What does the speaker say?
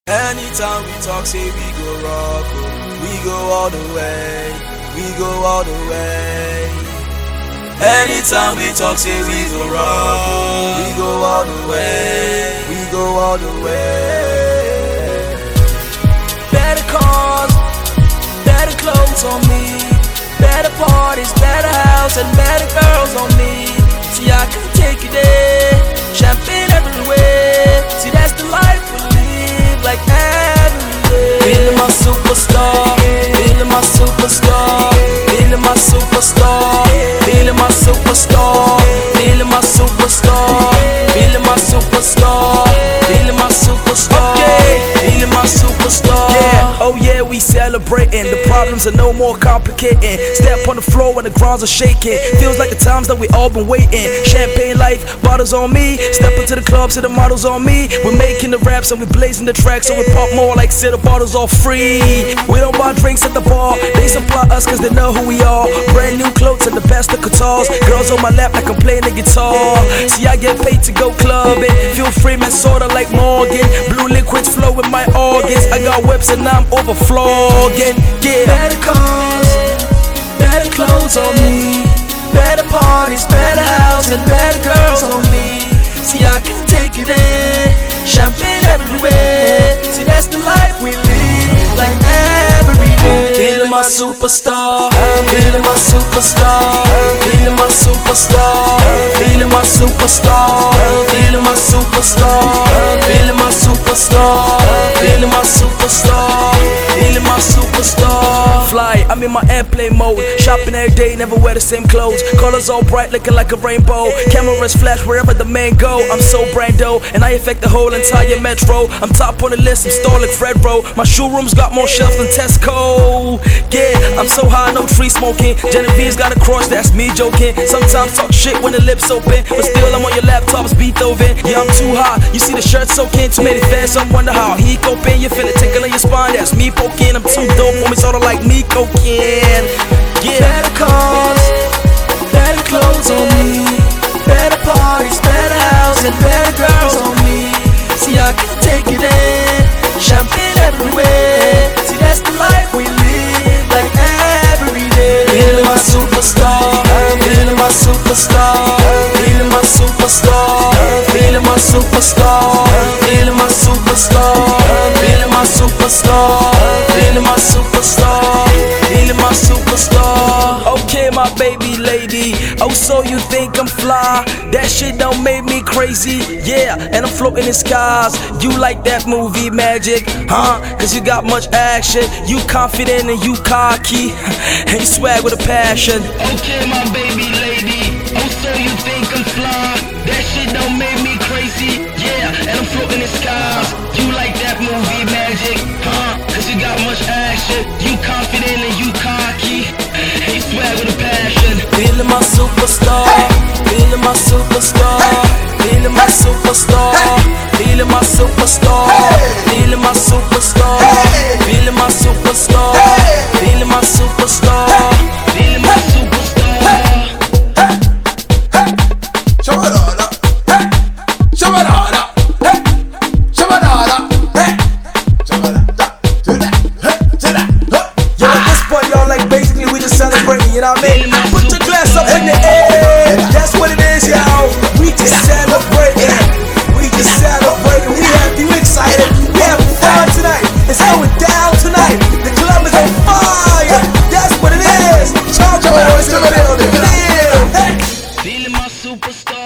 Anytime we talk, say we go rock, we go all the way, we go all the way. Anytime we talk, say we go rock, we go all the way, we go all the way. Better cars, better clothes on me, better parties, better house, and better girls on me. See, I can take you there, champagne everywhere. See, that's the life we live, like every day. Feeling my superstar, feeling my superstar, feeling my superstar, feeling my superstar, feeling my superstar, feeling my superstar, feeling my superstar, feeling my superstar. Yeah, oh yeah, we celebrating. The problems are no more complicating. Step on the floor when the grounds are shaking. Feels like the times that we all been waiting. Champagne life, bottles on me. Step into the club, see the models on me. We're making the raps and we're blazing the tracks, so we pop more like say the bottles all free. We don't buy drinks at the bar, they supply us cause they know who we are. Brand new clothes and the best of guitars. Girls on my lap like I'm playing the guitar. See, I get paid to go clubbing. Feel free, man, sorta like Morgan. Blue liquids flow with my organs. I got whips and I'm overflowing. Yeah. Better cars, better clothes on me, better parties, better house, and better girls on me. See, I can take you there, champagne everywhere. See, that's the life we live, like every day. Feeling my superstar, feeling my superstar, feeling my superstar, feeling my superstar, feeling my superstar, feeling my superstar, feeling my superstar, feeling my superstar. Fly, I'm in my airplane mode, shopping every day, never wear the same clothes. Colors all bright, looking like a rainbow. Cameras flash wherever the man go. I'm so brando, and I affect the whole entire metro. I'm top on the list, I'm stalling Fred Bro. My showroom's got more shelves than Tesco. Yeah, I'm so high, no tree smoking. Genevieve's got a crush, that's me joking. Sometimes talk shit when the lips open, but still I'm on your laptops, Beethoven. Yeah, I'm too hot, you see the shirt soaking. Too many fans, some wonder how he coping. You feel it tickling your spine, that's me poking. I'm too dope, for me sorta like me cocaine. Yeah. Better cars, better clothes on me, better parties, better house, and better girls on me. See, I can take you there, champagne everywhere. See, that's the life we live, like every day. Feeling my superstar, feeling my superstar, feeling my superstar, feeling my superstar, feeling my superstar, feeling my superstar, feeling my superstar, feeling my superstar. Okay, my baby lady, oh so you think I'm fly? That shit don't make me crazy, yeah, and I'm floating in skies. You like that movie Magic, huh? Cause you got much action, you confident and you cocky, and you swag with a passion. Okay, my baby lady, oh so you think I'm fly? That shit don't make me crazy, yeah, and I'm floating in skies. You like that movie Magic, huh? Cause you got much action, you confident and you cocky, and you swag with a passion. Feeling my superstar, feeling my superstar, feeling my superstar, feeling my superstar, feeling my superstar, feeling my superstar, feeling my superstar, feeling my superstar. You know what I mean? Put your glass up in the air. That's what it is, y'all. We just celebrating. We just celebrating. We happy, we excited. We having fun tonight. It's going down tonight. The club is on fire. That's what it is. Charge your boys to the building. Feeling my superstar.